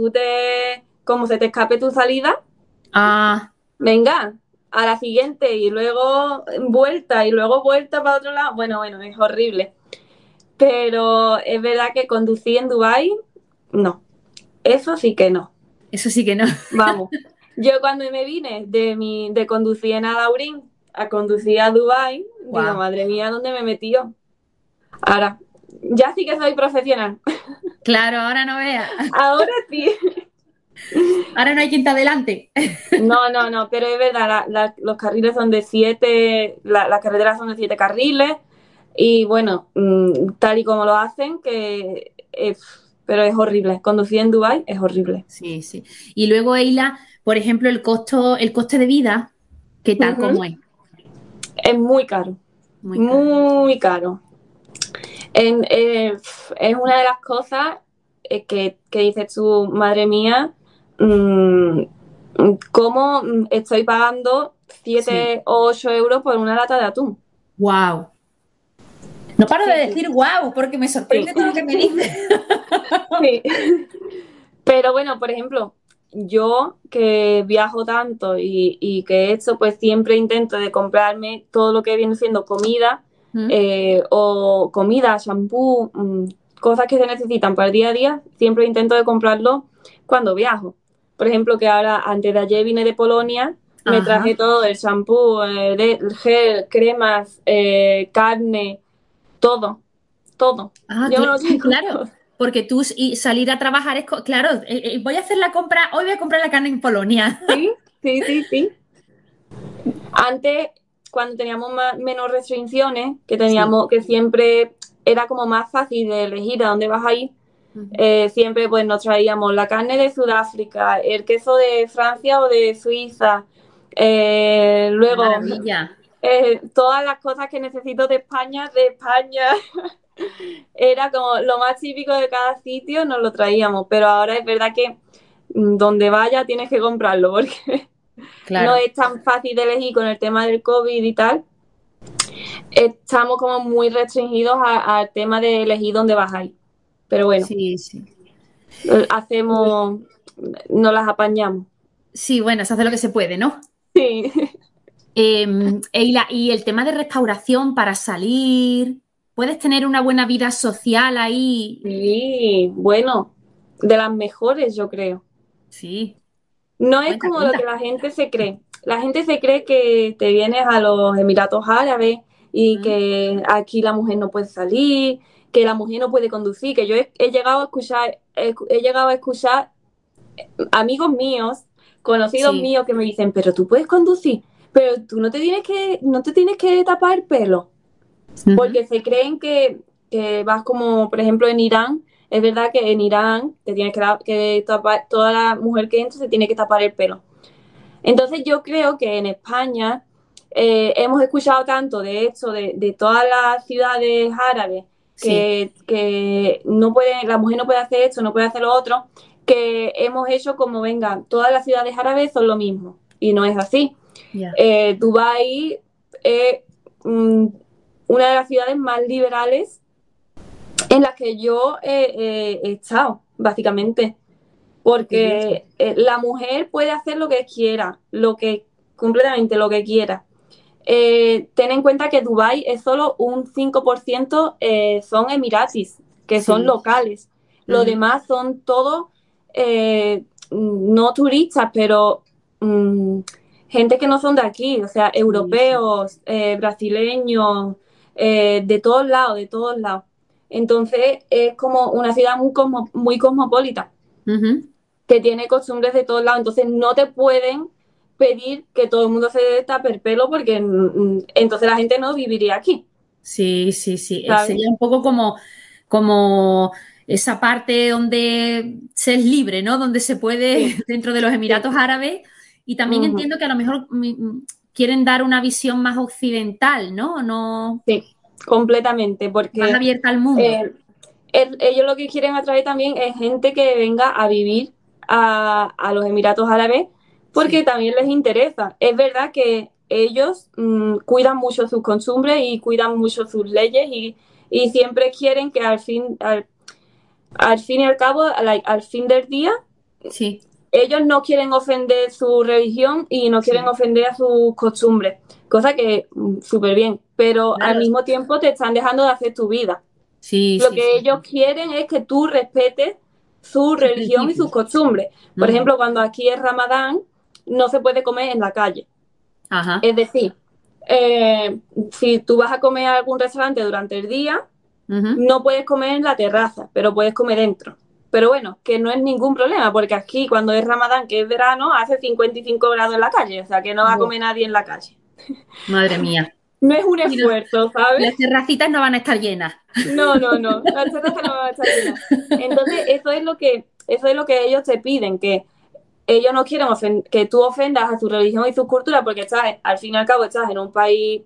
como se te escape tu salida, Ah, venga, a la siguiente y luego vuelta para otro lado. Bueno, bueno, es horrible. Pero es verdad que conducir en Dubái, no. Eso sí que no. eso sí que no. Vamos. Yo cuando me vine de conducir en Alaurín a conducir a Dubái, digo, Wow. madre mía, ¿dónde me he metido? Ahora, ya sí que soy profesional. Claro, ahora no veas. Ahora sí. Ahora no hay quien te adelante. No, no, no, pero es verdad, los carriles son de 7, las carreteras son de 7 carriles y bueno, tal y como lo hacen, pero es horrible. Conducir en Dubái es horrible. Sí, sí. Y luego, Eila, por ejemplo, el coste de vida, ¿qué tal? Ujú. ¿Cómo es? Es muy caro, Muy caro. muy caro. Es una de las cosas que dices tú, madre mía, mm, cómo estoy pagando Sí. 7 o 8 euros por una lata de atún. Wow. No paro de Sí, sí, decir wow, porque me sí, sorprende todo lo que me dices. sí. Pero bueno, por ejemplo, yo que viajo tanto y que esto, pues siempre intento de comprarme todo lo que viene siendo comida o comida, shampoo, cosas que se necesitan para el día a día, siempre intento de comprarlo cuando viajo. Por ejemplo, que ahora, antes de ayer vine de Polonia, me traje Ajá. todo, el shampoo, el gel, cremas, carne, todo, todo. Ah, Yo me lo traigo claro, todo. porque tú y salir a trabajar es, claro, voy a hacer la compra, hoy voy a comprar la carne en Polonia. Sí, sí, sí, sí. Antes, cuando teníamos menos restricciones, que Sí. teníamos, que siempre era como más fácil de elegir a dónde vas a ir, Ujú. siempre pues nos traíamos la carne de Sudáfrica, el queso de Francia o de Suiza, Qué luego maravilla. todas las cosas que necesito de España, era como lo más típico de cada sitio, nos lo traíamos, pero ahora es verdad que donde vaya tienes que comprarlo porque no Claro. es tan fácil de elegir con el tema del COVID y tal. Estamos como muy restringidos al tema de elegir dónde vas a ir. Pero bueno, Sí, sí. hacemos, nos las apañamos. Sí, bueno, se hace lo que se puede, ¿no? Sí, Y el tema de restauración para salir, puedes tener una buena vida social ahí. sí, bueno, de las mejores yo creo. Sí, No es cuenta, como lo que cuenta. la gente se cree. La gente se cree que te vienes a los Emiratos Árabes y ¿Mm? que aquí la mujer no puede salir, que la mujer no puede conducir, que yo he llegado a escuchar, he llegado a escuchar amigos míos, conocidos Sí. míos que me dicen, pero tú puedes conducir, pero tú no te tienes que tapar el pelo, Ujú. porque se creen que vas como, por ejemplo, en Irán, es verdad que en Irán te tienes que tapar, toda la mujer que entra se tiene que tapar el pelo. Entonces yo creo que en España hemos escuchado tanto de esto, de todas las ciudades árabes, Sí, que no puede, la mujer no puede hacer esto, no puede hacer lo otro, que hemos hecho como, venga, todas las ciudades árabes son lo mismo. Y no es así. ya. Dubái es una de las ciudades más liberales en las que yo he estado, básicamente Curioso. porque la mujer puede hacer lo que quiera, completamente lo que quiera. Ten en cuenta que Dubái es solo un 5% son emiratis, que son Sí. locales. Lo Ujú. demás son todos no turistas, pero mm, gente que no son de aquí, o sea, Sí, sí. europeos, brasileños, de todos lados, de todos lados. Entonces es como una ciudad muy cosmopolita Ujú. que tiene costumbres de todos lados, entonces no te pueden pedir que todo el mundo se tape el pelo porque entonces la gente no viviría aquí, Sí, sí, sí. ¿sabes? Sería un poco como esa parte donde se es libre, ¿no? Donde se puede, Sí, dentro de los sí, Emiratos Árabes. Y también uh-huh, entiendo que a lo mejor quieren dar una visión más occidental, ¿no? No sí, completamente, más porque abierta al mundo. eh, ellos lo que quieren atraer también es gente que venga a vivir a los Emiratos Árabes porque Sí, también les interesa. Es verdad que ellos cuidan mucho sus costumbres y cuidan mucho sus leyes y siempre quieren que al fin y al cabo, al fin del día, sí, ellos no quieren ofender su religión y no quieren sí. ofender a sus costumbres, cosa que súper bien, pero al Claro. mismo tiempo te están dejando de hacer tu vida. Sí, Lo sí, que sí, ellos sí. quieren es que tú respetes su Sus religión y sus principios. costumbres. Por Ujú. ejemplo, cuando aquí es Ramadán, no se puede comer en la calle. Ajá. Es decir, si tú vas a comer a algún restaurante durante el día, Ujú. no puedes comer en la terraza, pero puedes comer dentro. Pero bueno, que no es ningún problema, porque aquí cuando es Ramadán, que es verano, hace 55 grados en la calle, o sea que no va a Buah, comer nadie en la calle. madre mía. No es un Y esfuerzo, ¿sabes? las terracitas no van a estar llenas. No, no, no, las terrazas no van a estar llenas. Entonces, eso es lo que ellos te piden, que ellos no quieren que tú ofendas a su religión y su cultura, porque estás, al fin y al cabo estás en un país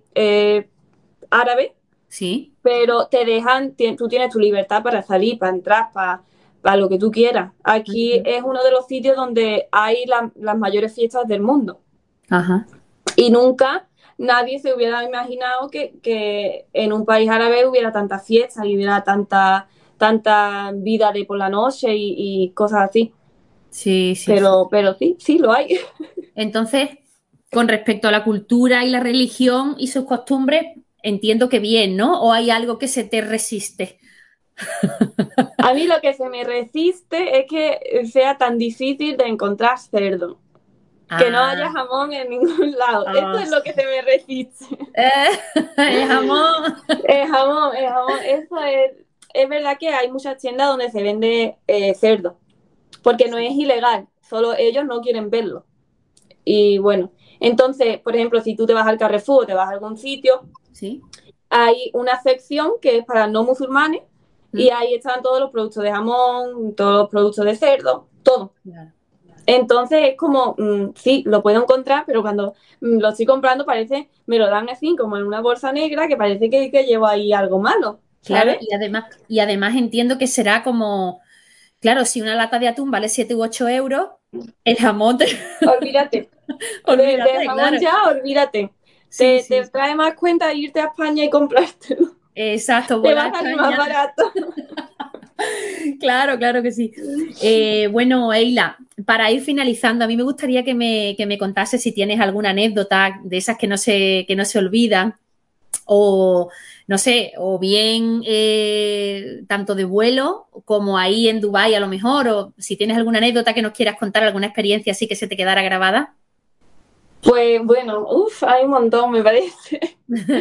árabe, Sí. pero te dejan, tú tienes tu libertad para salir, para entrar, para lo que tú quieras. Aquí Ujú. es uno de los sitios donde hay las mayores fiestas del mundo Ajá. y nunca nadie se hubiera imaginado que en un país árabe hubiera tantas fiestas y hubiera tanta vida de por la noche y cosas así. Sí, sí, sí. Pero sí, sí lo hay. Entonces, con respecto a la cultura y la religión y sus costumbres, entiendo que bien, ¿no? ¿O hay algo que se te resiste? A mí lo que se me resiste es que sea tan difícil de encontrar cerdo, que no haya Ah, jamón en ningún lado. Esto es lo que se me resiste. eh, el jamón. El jamón, es verdad que hay muchas tiendas donde se vende cerdo, porque no es ilegal, solo ellos no quieren verlo. Y bueno, entonces, por ejemplo, si tú te vas al Carrefour o te vas a algún sitio, Sí. hay una sección que es para no musulmanes y ¿Mm? ahí están todos los productos de jamón, todos los productos de cerdo, todo. Claro. Entonces es como, sí, lo puedo encontrar, pero cuando lo estoy comprando parece, me lo dan así como en una bolsa negra que parece que llevo ahí algo malo, Claro, ¿sabes? y además entiendo que será como, claro, si una lata de atún vale 7 u 8 euros, el jamón, Olvídate. Del olvídate, jamón claro. ya, olvídate. Sí, sí, Te sí. trae más cuenta irte a España y comprártelo. Exacto, Te volar va a a salir más España. barato. Claro, claro que sí. Bueno, Eila, para ir finalizando, a mí me gustaría que me contase si tienes alguna anécdota de esas que no se olvidan, o no sé, o bien tanto de vuelo como ahí en Dubái a lo mejor, o si tienes alguna anécdota que nos quieras contar, alguna experiencia así que se te quedara grabada. Pues bueno, hay un montón, me parece.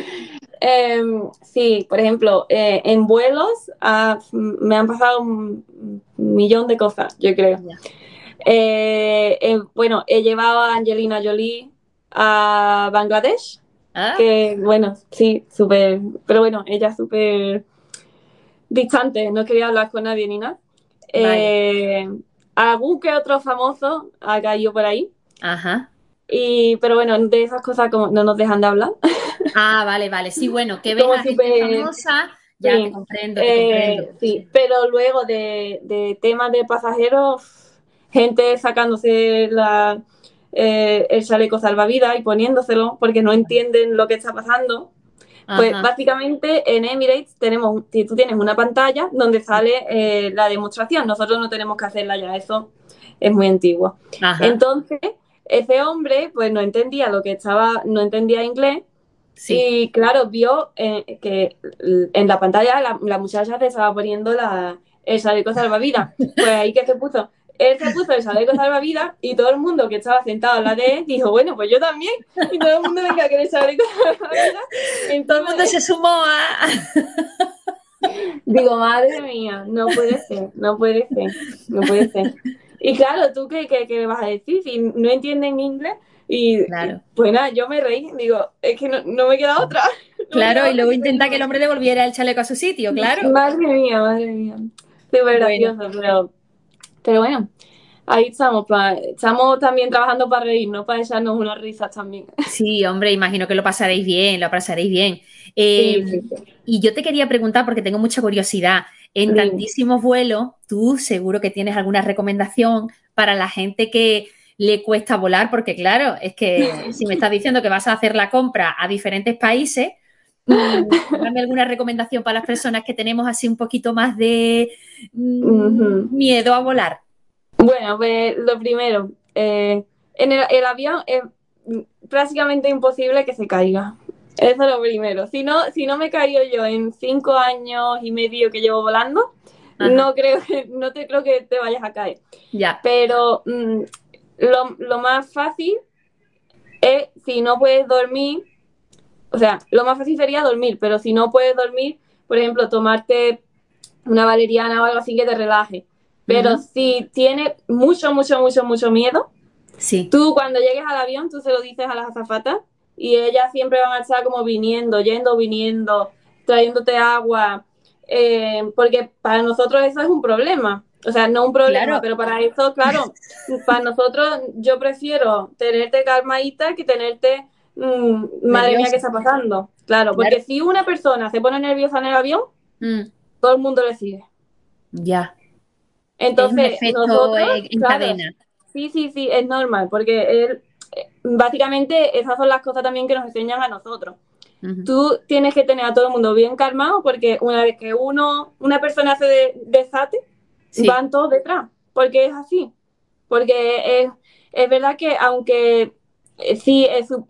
Sí, por ejemplo, en vuelos me han pasado un millón de cosas, yo creo. Ya. Bueno, he llevado a Angelina Jolie a Bangladesh, Ah, que bueno, sí, súper, pero bueno, ella es súper distante, no quería hablar con nadie ni nada. vaya. Eh, Algún que otro famoso ha caído por ahí, Ajá. pero bueno, de esas cosas como no nos dejan de hablar. Ah, vale, vale. Sí, bueno, que ves Como a gente súper, famosa, ya te sí, comprendo, te comprendo. sí, pero luego de temas de pasajeros, gente sacándose el chaleco salvavidas y poniéndoselo porque no entienden lo que está pasando. Pues Ajá. básicamente en Emirates si tú tienes una pantalla donde sale la demostración, nosotros no tenemos que hacerla ya, eso es muy antiguo. Ajá. Entonces, ese hombre pues no entendía inglés Sí. y claro, vio que en la pantalla la muchacha te estaba poniendo el chaleco salvavidas. Pues ahí que se puso. Él se puso el chaleco salvavidas y todo el mundo que estaba sentado al lado de él dijo, bueno, pues yo también. Y todo el mundo venga a querer el chaleco salvavidas. Todo el mundo Entonces, se sumó a... digo, madre mía, no puede ser, no puede ser, no puede ser. Y claro, ¿tú qué le vas a decir si no entienden inglés? Claro, Pues nada, yo me reí, digo, es que no me queda otra, no me claro, queda y otra luego que intenta que el reírme. hombre devolviera el chaleco a su sitio, claro. Madre mía, madre mía. Súper Bueno, gracioso, pero bueno, ahí estamos, estamos también trabajando para reírnos, para echarnos unas risas también. sí, hombre, imagino que lo pasaréis bien, lo pasaréis bien. Sí, Eh, sí, sí. y yo te quería preguntar, porque tengo mucha curiosidad, en Dime. tantísimos vuelos, tú seguro que tienes alguna recomendación para la gente que le cuesta volar, porque claro, es que si me estás diciendo que vas a hacer la compra a diferentes países, dame alguna recomendación para las personas que tenemos así un poquito más de Ujú. miedo a volar. Bueno, pues lo primero, en el avión es prácticamente imposible que se caiga. Eso es lo primero. Si no me he caído yo en 5 años y medio que llevo volando, Ajá, no te creo que te vayas a caer. ya. Pero lo más fácil es si no puedes dormir, o sea, lo más fácil sería dormir, pero si no puedes dormir, por ejemplo, tomarte una valeriana o algo así que te relaje. Pero Ujú, si tienes mucho miedo, sí, tú cuando llegues al avión, tú se lo dices a las azafatas y ellas siempre van a estar como viniendo, trayéndote agua, porque para nosotros eso es un problema. O sea, no un problema, claro, pero para eso, claro, para nosotros yo prefiero tenerte calmadita que tenerte, madre mía, ¿qué nerviosa. está pasando? Claro, Claro. porque si una persona se pone nerviosa en el avión, Mm, todo el mundo le sigue. ya. Es un Entonces, efecto nosotros, en claro, cadena. sí, es normal, porque básicamente esas son las cosas también que nos enseñan a nosotros. Ujú, Tú tienes que tener a todo el mundo bien calmado, porque una vez que una persona se desate, sí, van todos detrás, porque es así. porque es verdad que aunque sí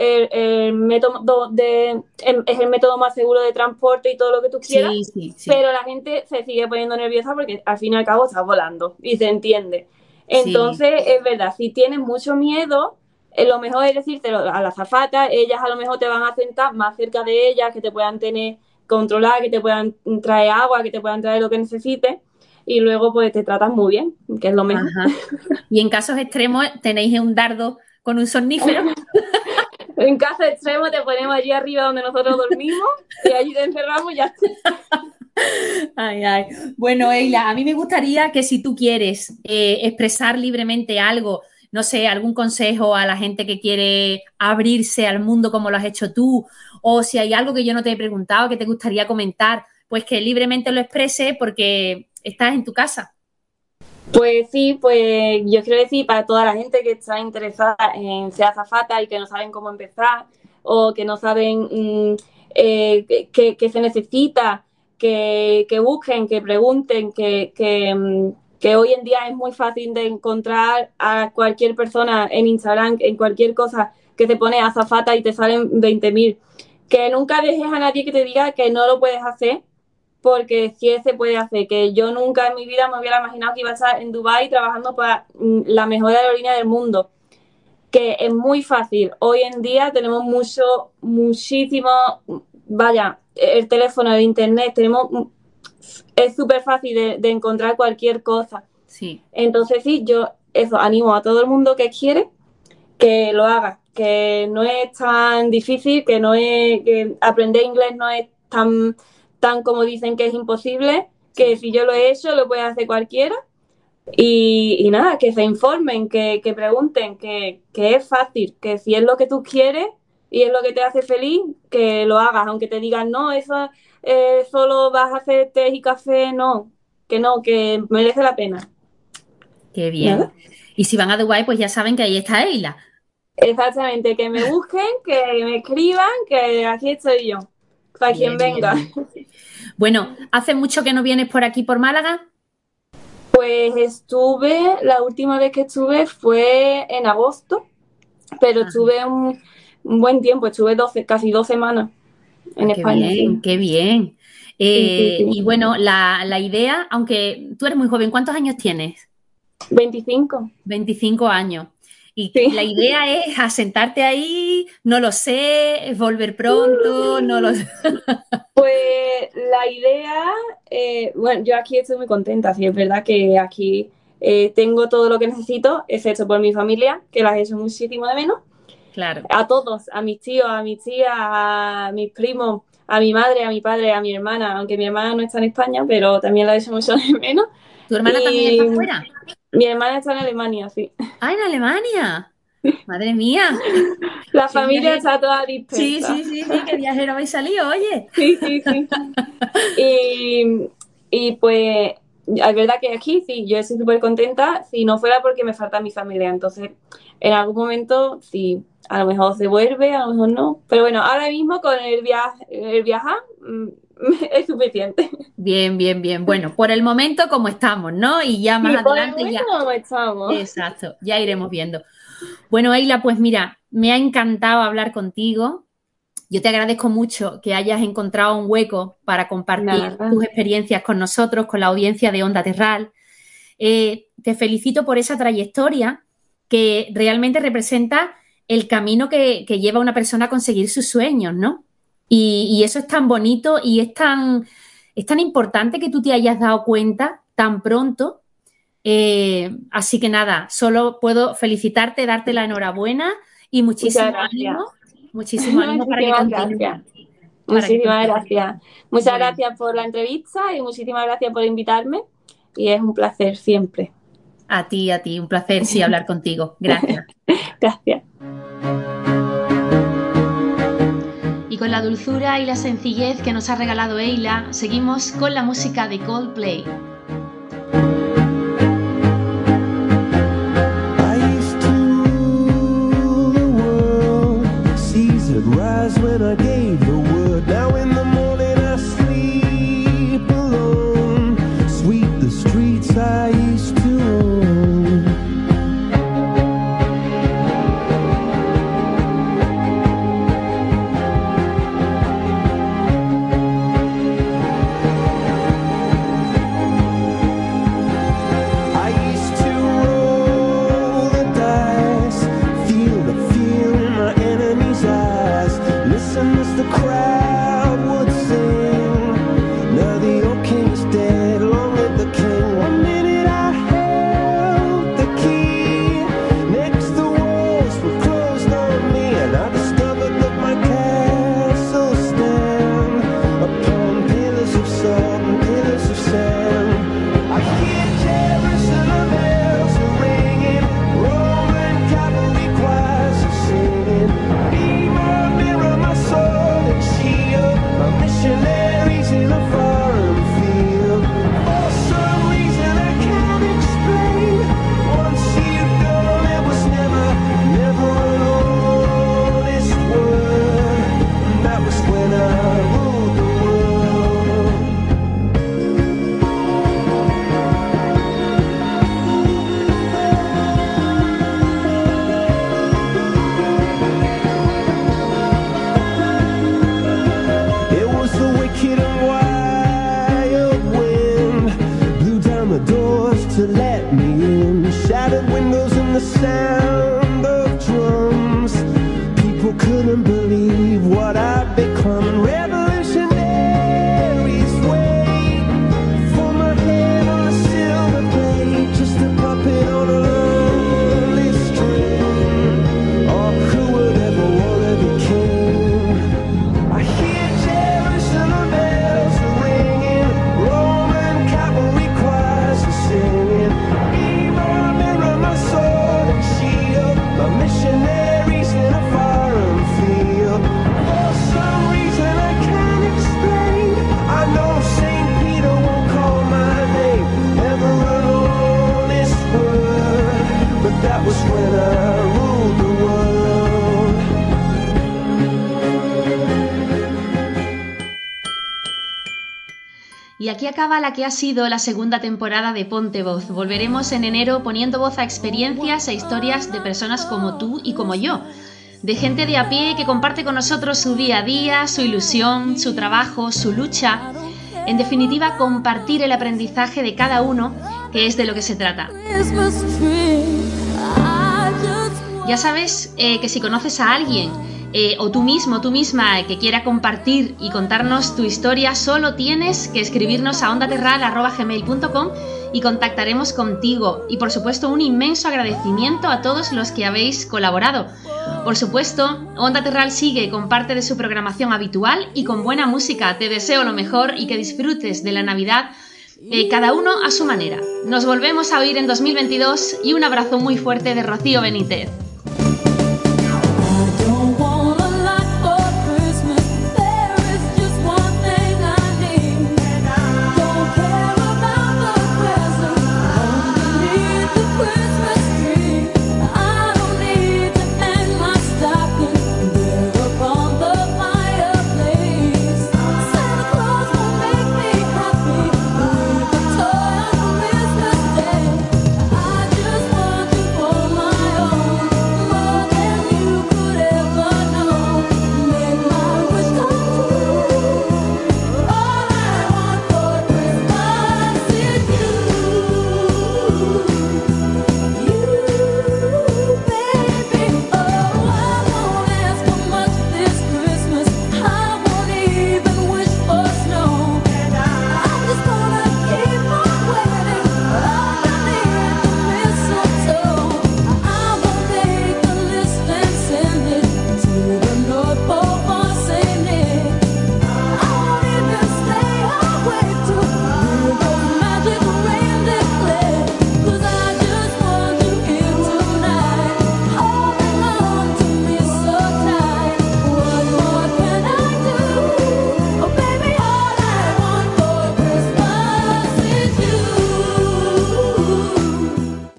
es el método más seguro de transporte y todo lo que tú quieras, Sí, sí, sí. pero la gente se sigue poniendo nerviosa porque al fin y al cabo estás volando y se entiende. Sí. Entonces, es verdad, si tienes mucho miedo, lo mejor es decírtelo a la azafata, ellas a lo mejor te van a sentar más cerca de ellas, que te puedan tener controlar, que te puedan traer agua, que te puedan traer lo que necesites y luego pues te tratan muy bien, que es lo mejor. Ajá. Y en casos extremos tenéis un dardo con un somnífero. En caso extremo te ponemos allí arriba donde nosotros dormimos y allí te encerramos y ya está. Ay, ay. Bueno, Eila, a mí me gustaría que si tú quieres expresar libremente algo, no sé, algún consejo a la gente que quiere abrirse al mundo como lo has hecho tú, o si hay algo que yo no te he preguntado que te gustaría comentar, pues que libremente lo exprese porque estás en tu casa. Pues sí, pues yo quiero decir para toda la gente que está interesada en ser azafata y que no saben cómo empezar o que no saben qué se necesita, que busquen, que pregunten, que hoy en día es muy fácil de encontrar a cualquier persona en Instagram, en cualquier cosa que se pone azafata y te salen 20.000. Que nunca dejes a nadie que te diga que no lo puedes hacer porque sí se puede hacer, que yo nunca en mi vida me hubiera imaginado que iba a estar en Dubái trabajando para la mejor aerolínea del mundo, que es muy fácil. Hoy en día tenemos muchísimo, vaya, el teléfono, el internet, es súper fácil de encontrar cualquier cosa. Sí. Entonces sí, yo eso, animo a todo el mundo que quiere que lo haga, que no es tan difícil, que aprender inglés no es tan como dicen que es imposible, que si yo lo he hecho, lo puede hacer cualquiera. Y nada, que se informen, que pregunten, que es fácil, que si es lo que tú quieres y es lo que te hace feliz, que lo hagas, aunque te digan, no, eso solo vas a hacer té y café, no, que merece la pena. Qué bien. Nada. Y si van a Dubái, pues ya saben que ahí está Eila. Exactamente, que me busquen, que me escriban, que aquí estoy yo, para quien Bien, bien, venga. bien. Bueno, ¿hace mucho que no vienes por aquí, por Málaga? Pues la última vez que estuve fue en agosto, pero Ajá. estuve un buen tiempo, estuve casi 2 semanas en Qué España, sí. bien, qué bien. Sí, sí, Y sí. bueno, la idea, aunque tú eres muy joven, ¿cuántos años tienes? 25, 25 años. Y sí. la idea es asentarte ahí, no lo sé, es volver pronto, no lo sé. Pues la idea, bueno, yo aquí estoy muy contenta, sí, es verdad que aquí tengo todo lo que necesito, excepto por mi familia, que las echo muchísimo de menos. Claro. A todos, a mis tíos, a mis tías, a mis primos, a mi madre, a mi padre, a mi hermana, aunque mi hermana no está en España, pero también la echo mucho de menos. ¿Tu hermana también está Y fuera? mi hermana está en Alemania, sí. Ah, en Alemania. Madre mía. La Qué familia viajero. está toda Sí, dispersa. sí, sí, sí, qué viajero habéis salido, oye. Sí, sí, sí. Y, y pues, es verdad que aquí sí, yo estoy súper contenta, si no fuera porque me falta mi familia. Entonces, en algún momento, sí, a lo mejor se vuelve, a lo mejor no. Pero bueno, ahora mismo con el viajar es suficiente. Bien, bien, bien. Bueno, por el momento como estamos, ¿no? Y ya más Sí, por el adelante momento ya. no estamos. Exacto, ya iremos viendo. Bueno, Eila, pues mira, me ha encantado hablar contigo. Yo te agradezco mucho que hayas encontrado un hueco para compartir Nada. tus experiencias con nosotros, con la audiencia de Onda Terral. Te felicito por esa trayectoria que realmente representa el camino que lleva una persona a conseguir sus sueños, ¿no? Y eso es tan bonito y es tan importante que tú te hayas dado cuenta tan pronto. Así que nada, solo puedo felicitarte, darte la enhorabuena y Muchas gracias. muchísimo ánimo para que Muchísimas continúes, gracias. para que Muchísimas continúes. gracias. Muchas Bueno, gracias por la entrevista y muchísimas gracias por invitarme. Y es un placer siempre. a ti, un placer, sí, hablar contigo. Gracias. Gracias. Y con la dulzura y la sencillez que nos ha regalado Eila, seguimos con la música de Coldplay. I used to rule the world, seas would rise when I gave the word. Now in the morning I sleep alone, sweep the streets I used to own. sound of drums. People couldn't believe what I'd become. Revolutionaries wait for my head on a silver plate, just a puppet on a lonely string. Oh, who would ever wanna be king? I hear Jerusalem bells ringing, Roman cavalry choirs are singing. Mirror, mirror, my sword and shield, my missionaries in a foreign field. For some reason I can't explain, I know St. Peter won't call my name ever alone this world, but that was when I ruled the world. Y aquí acaba la que ha sido la segunda temporada de Ponte Voz. Volveremos en enero poniendo voz a experiencias e historias de personas como tú y como yo, de gente de a pie que comparte con nosotros su día a día, su ilusión, su trabajo, su lucha. En definitiva, compartir el aprendizaje de cada uno, que es de lo que se trata. Ya sabes que si conoces a alguien o tú mismo, tú misma, que quiera compartir y contarnos tu historia, solo tienes que escribirnos a ondaterral@gmail.com y contactaremos contigo. Y por supuesto, un inmenso agradecimiento a todos los que habéis colaborado. Por supuesto, Onda Terral sigue con parte de su programación habitual y con buena música. Te deseo lo mejor y que disfrutes de la Navidad, cada uno a su manera. Nos volvemos a oír en 2022 y un abrazo muy fuerte de Rocío Benítez.